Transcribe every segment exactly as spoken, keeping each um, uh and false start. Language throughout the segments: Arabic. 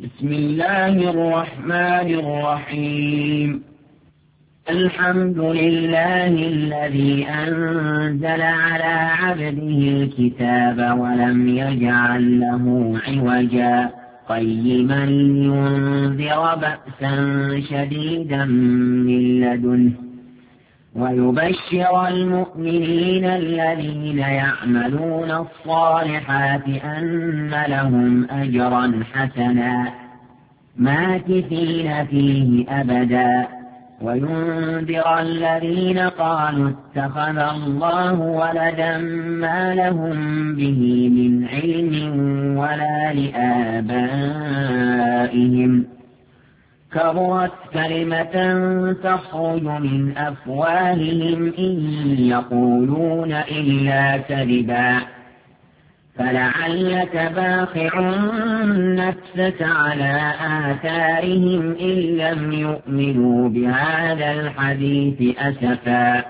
بسم الله الرحمن الرحيم. الحمد لله الذي أنزل على عبده الكتاب ولم يجعل له عوجا قيما لينذر بأسا شديدا من لدنه ويبشر المؤمنين الذين يعملون الصالحات أن لهم أجرا حسنا ماكثين فيه أبدا وينذر الذين قالوا اتخذ الله ولدا ما لهم به من علم ولا لآبائهم كبرت كلمة تخرج من أفواههم إن يقولون إلا كذبا فلعلك باخع نفسك على آثارهم إن لم يؤمنوا بهذا الحديث أسفا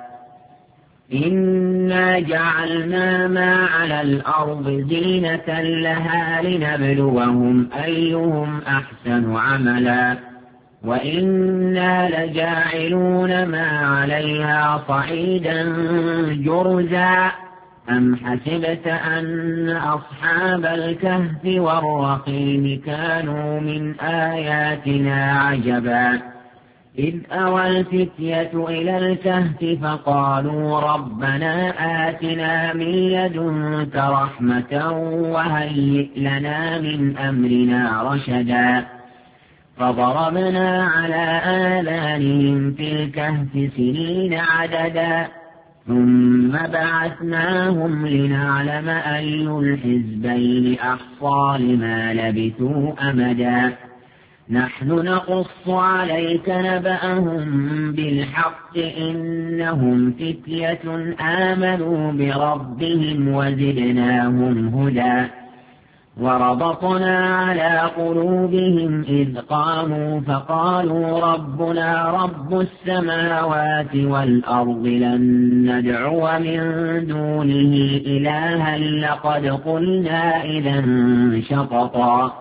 إنا جعلنا ما على الأرض زينة لها لنبلوهم أيهم أحسن عملا وإنا لجاعلون ما عليها صعيدا جرزا أم حسبت أن أصحاب الكهف والرقيم كانوا من آياتنا عجبا إذ أوى الفتية إلى الكهف فقالوا ربنا آتنا من لدنك رحمة وهيئ لنا من أمرنا رشدا فضربنا على آذانهم في الكهف سنين عددا ثم بعثناهم لنعلم أي الحزبين أحصى لما لبثوا أمدا نحن نقص عليك نبأهم بالحق إنهم فتية آمنوا بربهم وزدناهم هدى وربطنا على قلوبهم إذ قاموا فقالوا ربنا رب السماوات والأرض لن ندعو من دونه إلها لقد قلنا إذا شططا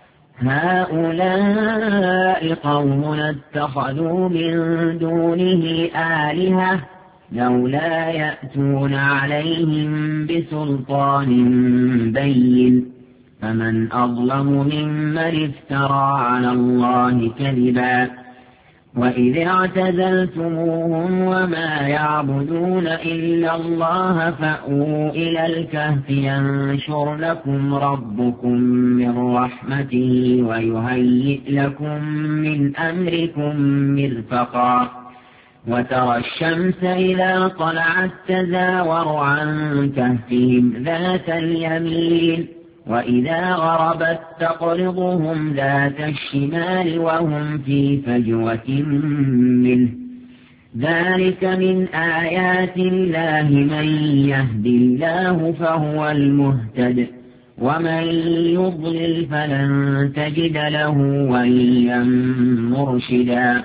هؤلاء قوم اتخذوا من دونه آلهة لولا يأتون عليهم بسلطان بين فمن أظلم ممن افترى على الله كذبا وإذ اعتزلتموهم وما يعبدون إلا الله فأووا إلى الكهف ينشر لكم ربكم من رحمته ويهيئ لكم من أمركم مرفقا وترى الشمس إذا طلعت تزاور عن كهفهم ذات اليمين وإذا غربت تقرضهم ذات الشمال وهم في فجوة منه ذلك من آيات الله من يهد الله فهو المهتد ومن يضلل فلن تجد له وليا مرشدا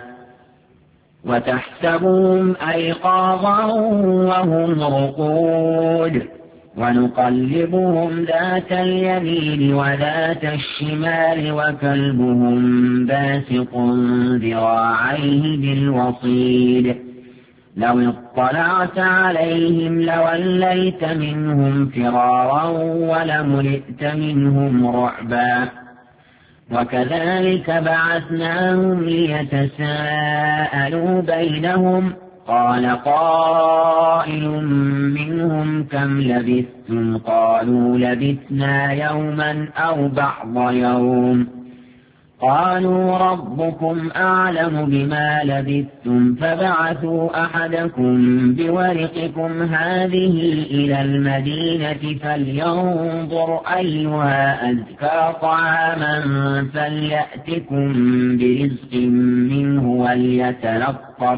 وتحسبهم أيقاظا وهم رقود ونقلبهم ذات اليمين وذات الشمال وكلبهم باسط ذراعيه بالوصيد لو اطلعت عليهم لوليت منهم فرارا ولملئت منهم رعبا وكذلك بعثناهم ليتساءلوا بينهم قال قائل منهم كم لبثتم قالوا لبثنا يوما أو بعض يوم قالوا ربكم أعلم بما لبثتم فبعثوا أحدكم بورقكم هذه إلى المدينة فلينظر أيها أزكى طعاما فليأتكم برزق منه وليتلطف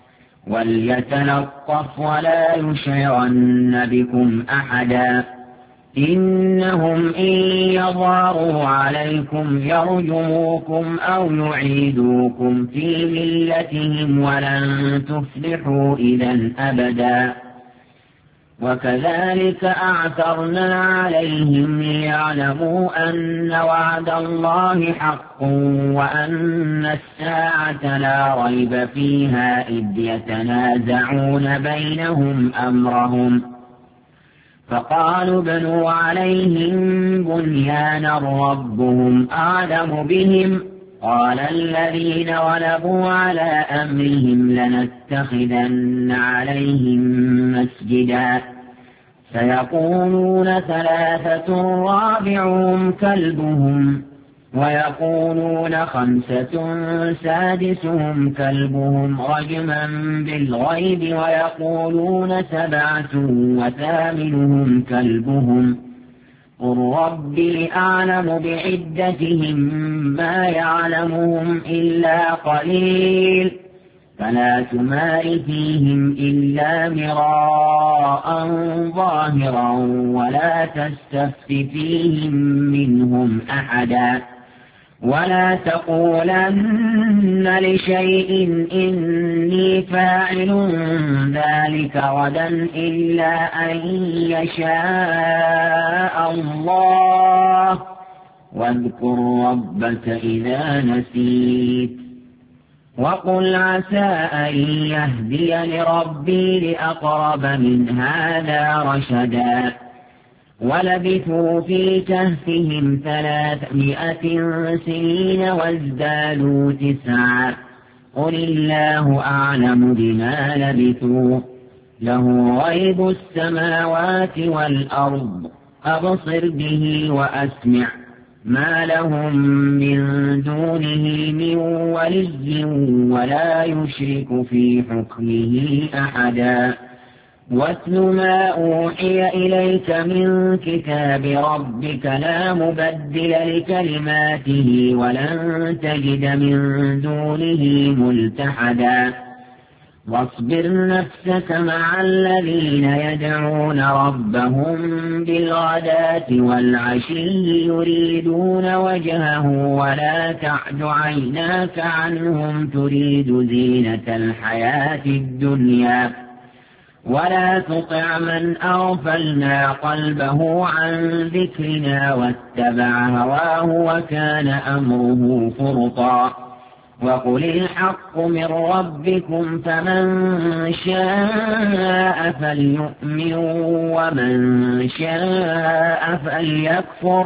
وليتلطف ولا يشعرن بكم أحدا إنهم إن يظهروا عليكم يرجموكم أو يعيدوكم في ملتهم ولن تفلحوا إذا أبدا وكذلك أعثرنا عليهم ليعلموا أن وعد الله حق وأن الساعة لا ريب فيها إذ يتنازعون بينهم أمرهم فقالوا ابنوا عليهم بنيانا ربهم أعلم بهم قال الذين غلبوا على أمرهم لنتخذن عليهم مسجدا سيقولون ثلاثة رابعهم كلبهم ويقولون خمسة سادسهم كلبهم رجما بالغيب ويقولون سبعة وثامنهم كلبهم قل ربي أعلم بعدتهم ما يعلمهم إلا قليل فلا تمار فيهم إلا مراء ظاهرا ولا تستفت فيهم منهم أحدا ولا تقولن لشيء إني فاعل ذلك غدا إلا أن يشاء الله واذكر ربك إذا نسيت وقل عسى أن يهديني ربي لأقرب من هذا رشدا ولبثوا في كهفهم ثلاثمائة سنين وازدادوا تسعا قل الله أعلم بما لبثوا له غيب السماوات والأرض أبصر به وأسمع ما لهم من دونه من ولي ولا يشرك في حكمه أحدا واتل ما أوحي إليك من كتاب ربك لا مبدل لكلماته ولن تجد من دونه ملتحدا واصبر نفسك مع الذين يدعون ربهم بالغداة والعشي يريدون وجهه ولا تعد عيناك عنهم تريد زينة الحياة الدنيا ولا تطع من أغفلنا قلبه عن ذكرنا واتبع هواه وكان أمره فرطا وقل الحق من ربكم فمن شاء فليؤمن ومن شاء فليكفر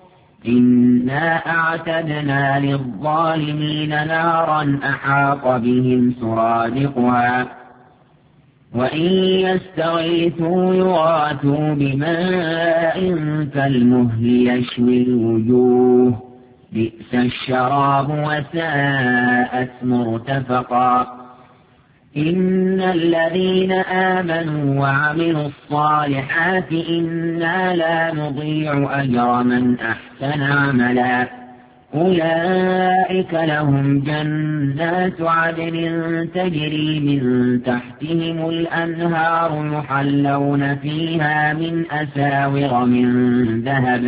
إنا أعتدنا للظالمين نارا أحاط بهم سرادقها وإن يستغيثوا يغاثوا بماء كالمهل يشوي الوجوه بئس الشراب وساءت مرتفقا إن الذين آمنوا وعملوا الصالحات إنا لا نضيع أجر من أحسن عملا أولئك لهم جنات عدن تجري من تحتهم الأنهار يحلون فيها من أساور من ذهب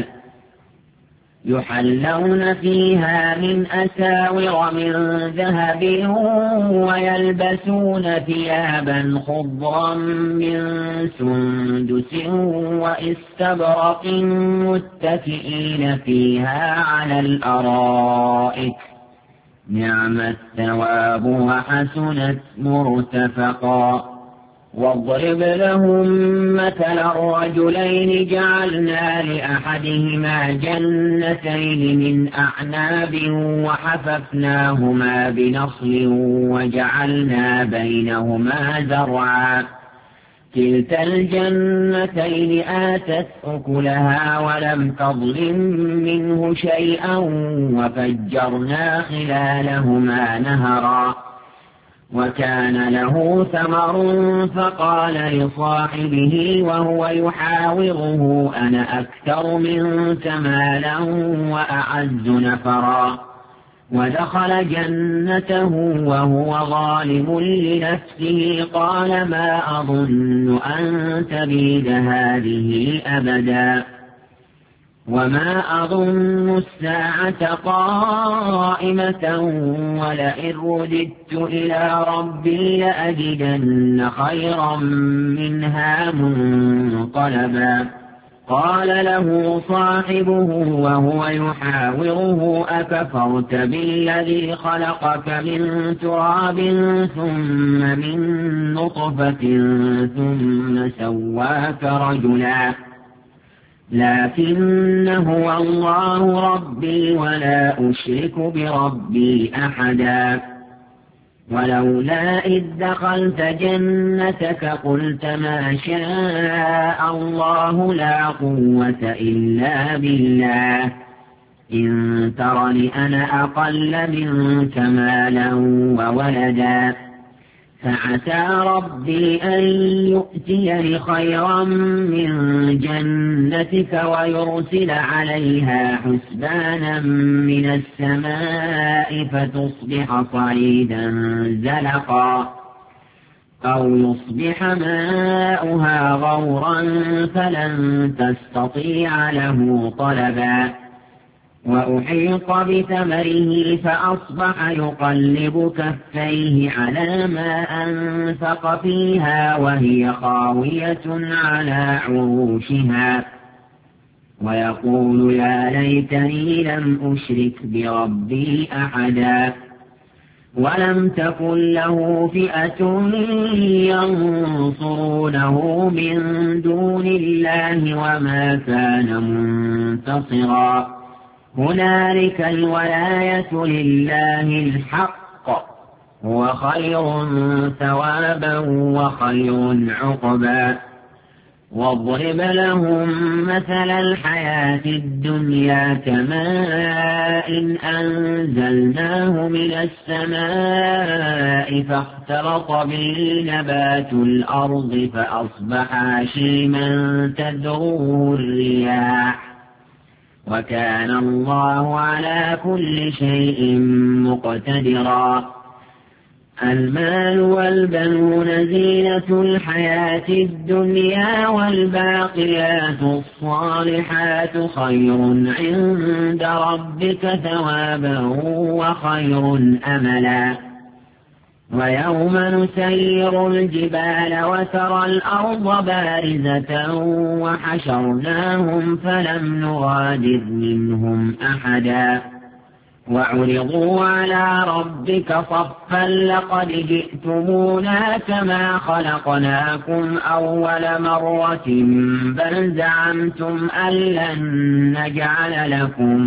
يحلون فيها من أساور من ذهب ويلبسون ثيابا خضرا من سندس واستبرق متكئين فيها على الأرائك نعم الثواب وحسنت مرتفقا واضرب لهم مثل الرجلين جعلنا لأحدهما جنتين من أعناب وحففناهما بنخل وجعلنا بينهما زرعا كلتا الجنتين آتت أكلها ولم تظلم منه شيئا وفجرنا خلالهما نهرا وكان له ثمر فقال لصاحبه وهو يحاوره أنا أكثر منك مالا وأعز نفرا ودخل جنته وهو ظالم لنفسه قال ما أظن أن تبيد هذه أبدا وما أظن الساعة قائمة ولئن رددت إلى ربي لأجدن خيرا منها منقلبا قال له صاحبه وهو يحاوره أكفرت بالذي خلقك من تراب ثم من نطفة ثم سواك رجلا لكن هو الله ربي ولا أشرك بربي أحدا ولولا إذ دخلت جنتك قلت ما شاء الله لا قوة إلا بالله إن ترني أنا أقل منك مالا وولدا فعسى ربي أن يؤتيني خيرا من جنتك ويرسل عليها حسبانا من السماء فتصبح صعيدا زلقا أو يصبح ماؤها غورا فلن تستطيع له طلبا وأحيط بثمره فأصبح يقلب كفيه على ما أنفق فيها وهي خاوية على عروشها ويقول يا ليتني لم أشرك بربي أحدا ولم تكن له فئة ينصرونه من دون الله وما كان منتصرا هنالك الولاية لله الحق هو خير ثوابا وخير عقبا واضرب لهم مثل الحياة الدنيا كماء إن أنزلناه من السماء فاختلط به نبات الأرض فأصبح هشيما تذروه الرياح وكان الله على كل شيء مقتدرا المال والبنون زينة الحياة الدنيا والباقيات الصالحات خير عند ربك ثوابا وخير أملا ويوم نسير الجبال وترى الأرض بارزة وحشرناهم فلم نغادر منهم أحدا وعرضوا على ربك صفا لقد جئتمونا كما خلقناكم أول مرة بل زعمتم أن لن نجعل لكم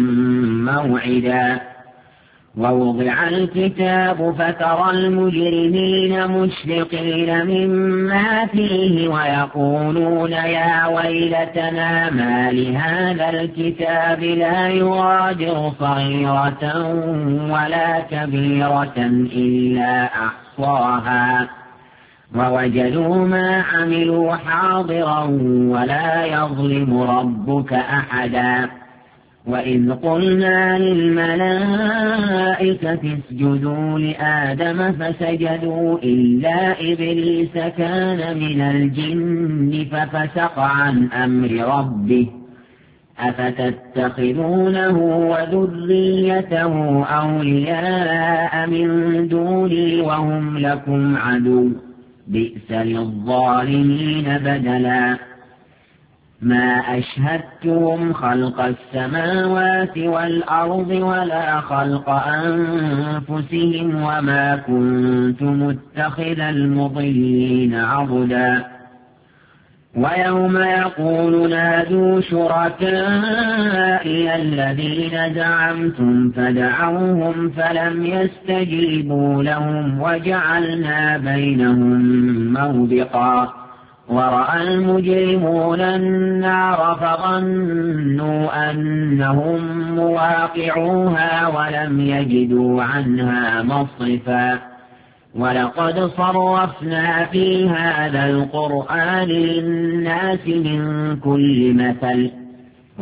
موعدا ووضع الكتاب فترى المجرمين مشفقين مما فيه ويقولون يا ويلتنا ما لهذا الكتاب لا يغادر صغيرة ولا كبيرة إلا أحصاها ووجدوا ما عملوا حاضرا ولا يظلم ربك أحدا وإذ قلنا للملائكة اسجدوا لآدم فسجدوا إلا إبليس كان من الجن ففسق عن أمر ربه أفتتخذونه وذريته أولياء من دوني وهم لكم عدو بئس للظالمين بدلا ما أشهدتهم خلق السماوات والأرض ولا خلق أنفسهم وما كنت متخذ المضلين عضدا ويوم يقول نادوا شركائي الذين زعمتم فدعوهم فلم يستجيبوا لهم وجعلنا بينهم موبقا ورأى المجرمون النار فظنوا أنهم مواقعوها ولم يجدوا عنها مصرفا ولقد صرفنا في هذا القرآن للناس من كل مثل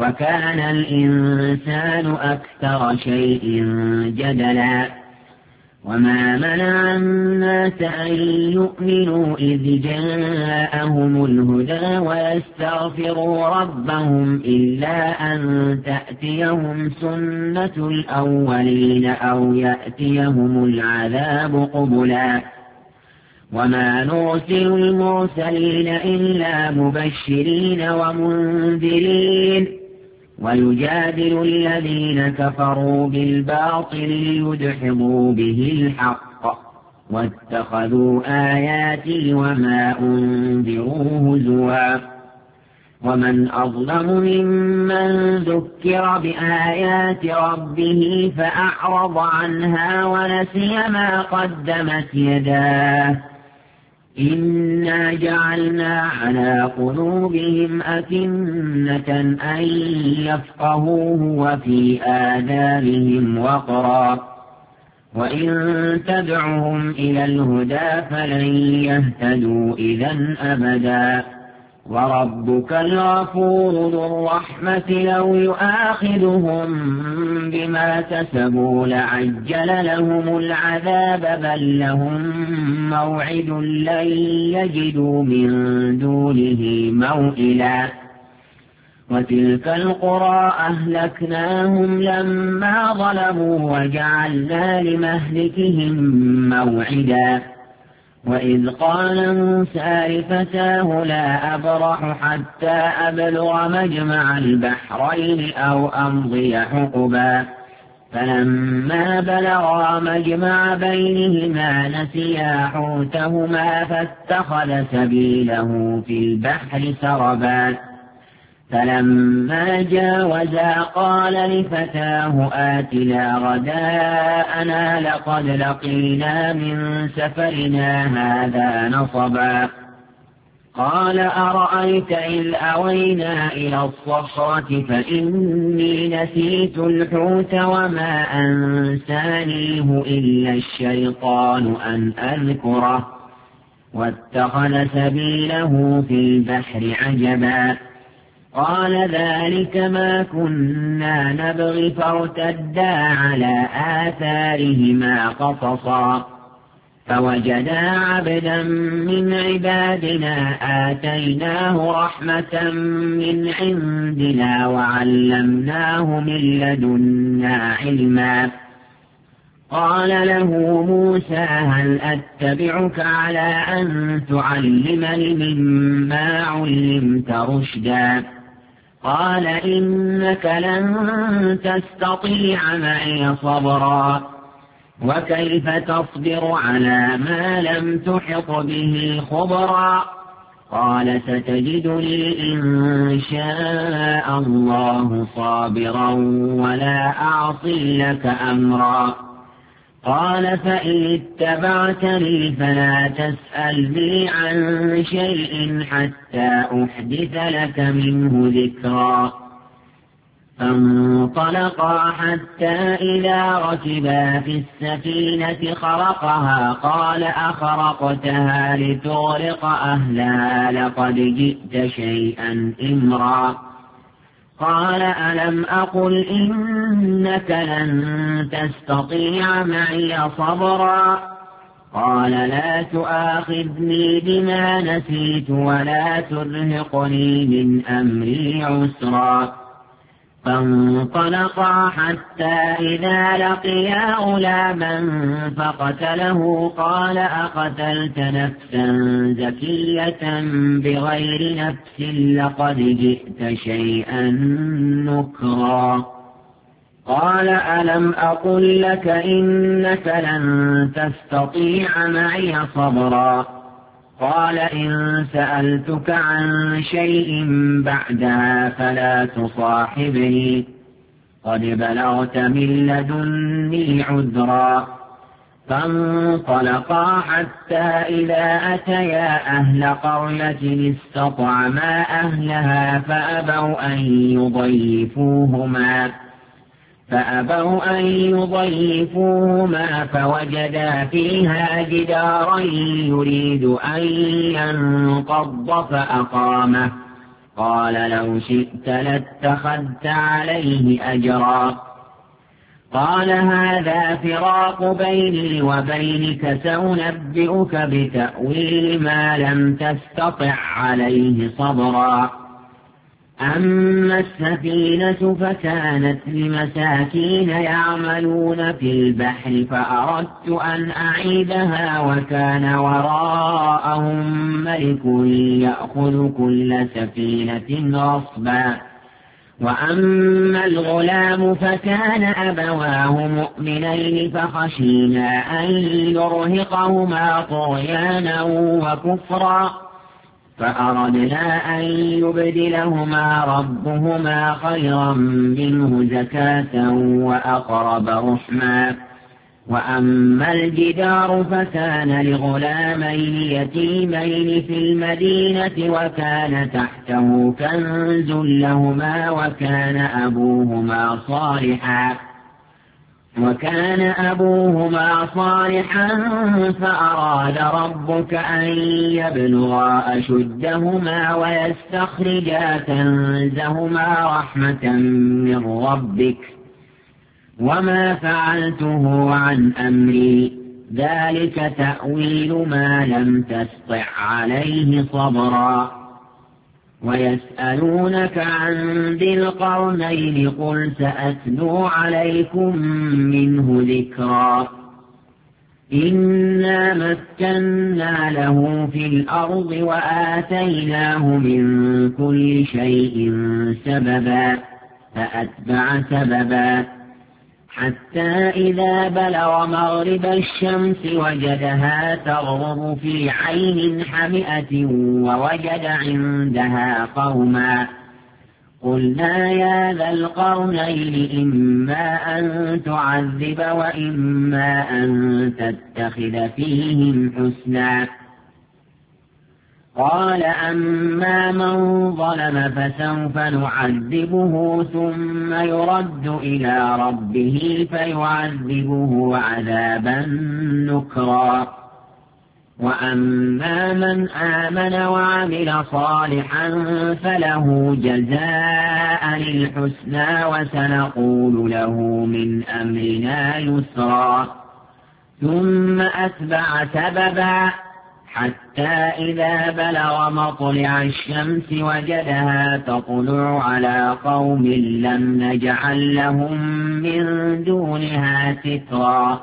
وكان الإنسان أكثر شيء جدلا وما منع الناس أن يؤمنوا إذ جاءهم الهدى ويستغفروا ربهم إلا أن تأتيهم سنة الأولين أو يأتيهم العذاب قبلا وما نرسل المرسلين إلا مبشرين ومنذرين ويجادل الذين كفروا بالباطل ليدحضوا به الحق واتخذوا آياتي وما أنذروا هزوا ومن أظلم ممن ذكر بآيات ربه فأعرض عنها ونسي ما قدمت يداه إنا جعلنا على قلوبهم أكنة أن يفقهوه وفي آذانهم وقرا وإن تدعهم إلى الهدى فلن يهتدوا إذا أبدا وربك الغفور ذو الرحمة لو يؤاخذهم بما كسبوا لعجل لهم العذاب بل لهم موعد لن يجدوا من دونه موئلا وتلك القرى أهلكناهم لما ظلموا وجعلنا لمهلكهم موعدا وإذ قال موسى لفتاه لا أبرح حتى أبلغ مجمع البحرين أو أمضي حقبا فلما بلغا مجمع بينهما نسيا حوتهما فاتخذ سبيله في البحر سربا فلما جاوزا قال لفتاه آتنا غداءنا لقد لقينا من سفرنا هذا نصبا قال أرأيت إذ أوينا إلى الصخرة فإني نسيت الحوت وما أنسانيه إلا الشيطان أن أذكره واتخذ سبيله في البحر عجبا قال ذلك ما كنا نبغي فارتدا على آثارهما قصصا فوجدا عبدا من عبادنا آتيناه رحمة من عندنا وعلمناه من لدنا علما قال له موسى هل أتبعك على أن تعلمني مما علمت رشدا قال إنك لن تستطيع معي صبرا وكيف تصبر على ما لم تحط به خبرا قال ستجدني إن شاء الله صابرا ولا أعصي لك أمرا قال فإن اتبعتني فلا تسألني عن شيء حتى أحدث لك منه ذكرا فانطلقا حتى إذا ركبا في السفينة خرقها قال أخرقتها لتغرق أهلها لقد جئت شيئا إمرا قال ألم أقل إنك لن تستطيع معي صبرا قال لا تؤاخذني بما نسيت ولا ترهقني من أمري عسرا فانطلقا حتى إذا لقيا غلاما فقتله قال أقتلت نفسا زكية بغير نفس لقد جئت شيئا نكرا قال ألم أقل لك إنك لن تستطيع معي صبرا قال إن سألتك عن شيء بعدها فلا تصاحبني قد بلغت من لدني عذرا فانطلقا حتى إذا أتيا أهل قرية استطعما أهلها فأبوا أن يضيفوهما فأبوا أن يضيفوهما فوجدا فيها جدارا يريد أن ينقض فأقامه قال لو شئت لاتخذت عليه أجرا قال هذا فراق بيني وبينك سأنبئك بتأويل ما لم تستطع عليه صبرا. أما السفينة فكانت لمساكين يعملون في البحر فأردت أن أعيدها وكان وراءهم ملك يأخذ كل سفينة غصبا. وأما الغلام فكان أبواه مؤمنين فخشينا أن يرهقهما طغيانا وكفرا فأردنا أن يبدلهما ربهما خيرا منه زكاة وأقرب رحما. وأما الجدار فكان لغلامين يتيمين في المدينة وكان تحته كنز لهما وكان أبوهما صالحا وكان أبوهما صالحا فأراد ربك أن يبلغا أشدهما ويستخرجا كنزهما رحمة من ربك وما فعلته عن أمري ذلك تأويل ما لم تستطع عليه صبرا. ويسألونك عن ذي القرنين قل سأتلو عليكم منه ذكرا. إنا مكنا له في الأرض وآتيناه من كل شيء سببا فأتبع سببا حتى إذا بلغ مغرب الشمس وجدها تغرب في عين حمئة ووجد عندها قوما قلنا يا ذا القرنين إما أن تعذب وإما أن تتخذ فيهم حسنا. قال أما من ظلم فسوف نعذبه ثم يرد إلى ربه فيعذبه عذابا نكرا. وأما من آمن وعمل صالحا فله جزاء الحسنى وسنقول له من أمرنا يسرا. ثم أتبع سببا حتى إذا بلغ مطلع الشمس وجدها تطلع على قوم لم نجعل لهم من دونها سترا.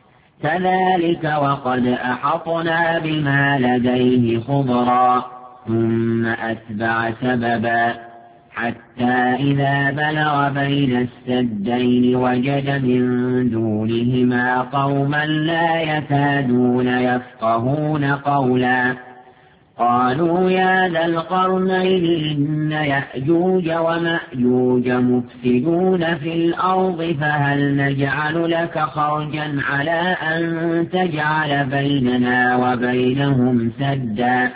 كذلك وقد أحطنا بما لديه خبرا. ثم أتبع سببا حتى إذا بلغ بين السدين وجد من دونهما قوما لا يكادون يفقهون قولا. قالوا يا ذا القرنين إن يأجوج ومأجوج مفسدون في الأرض فهل نجعل لك خرجا على أن تجعل بيننا وبينهم سدا.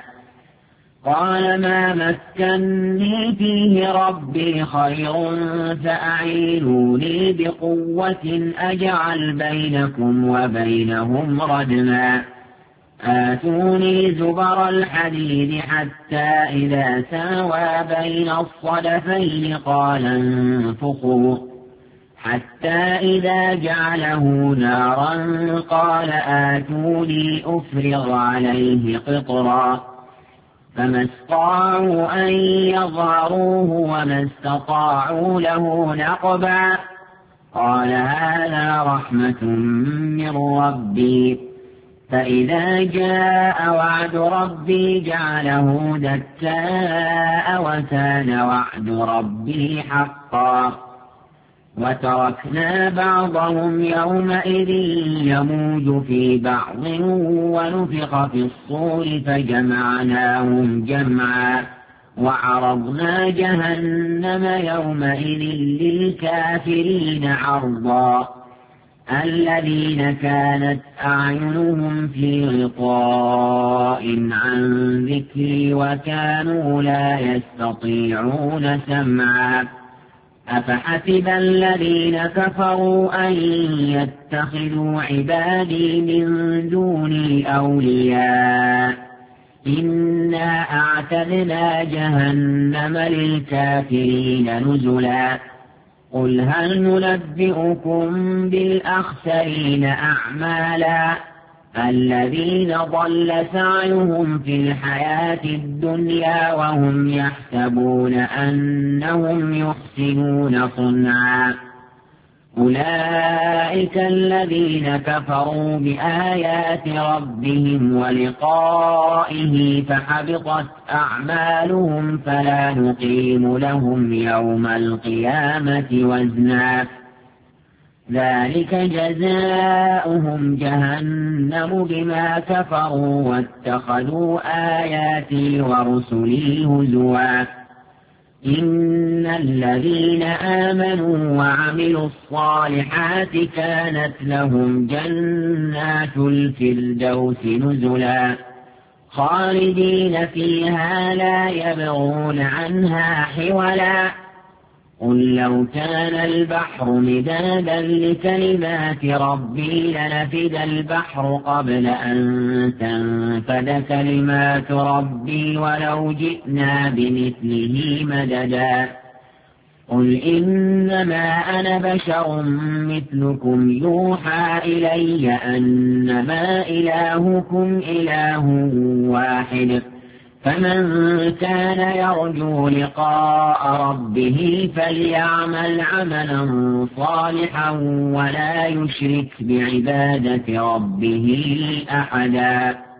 قال ما مكني فيه ربي خير فأعينوني بقوة أجعل بينكم وبينهم ردما. آتوني زبر الحديد حتى إذا ساوى بين الصدفين قال انفخوا حتى إذا جعله نارا قال آتوني أفرغ عليه قطرا. فما استطاعوا أن يظهروه وما استطاعوا له نقبا. قال هذا رحمة من ربي فإذا جاء وعد ربي جعله دكاء وكان وعد ربي حقا. وتركنا بعضهم يومئذ يموج في بعض ونفخ في الصور فجمعناهم جمعا وعرضنا جهنم يومئذ للكافرين عرضا. الذين كانت أعينهم في غطاء عن ذكري وكانوا لا يستطيعون سمعا. أفحسب الذين كفروا أن يتخذوا عبادي من دوني أولياء إنا أعتدنا جهنم للكافرين نزلا. قل هل ننبئكم بالأخسرين أعمالا الذين ضل سعيهم في الحياة الدنيا وهم يحسبون أنهم يحسنون صنعا أولئك الذين كفروا بآيات ربهم ولقائه فحبطت أعمالهم فلا نقيم لهم يوم القيامة وزنا ذلك جزاؤهم جهنم بما كفروا واتخذوا آياتي ورسلي هزوا إن الذين آمنوا وعملوا الصالحات كانت لهم جنات الفردوس نزلا خالدين فيها لا يبغون عنها حولا قل لو كان البحر مدادا لكلمات ربي لنفد البحر قبل أن تنفد كلمات ربي ولو جئنا بمثله مددا قل إنما أنا بشر مثلكم يوحى إلي أنما إلهكم إله واحد فمن كان يرجو لقاء ربه فليعمل عملا صالحا ولا يشرك بعبادة ربه أحدا.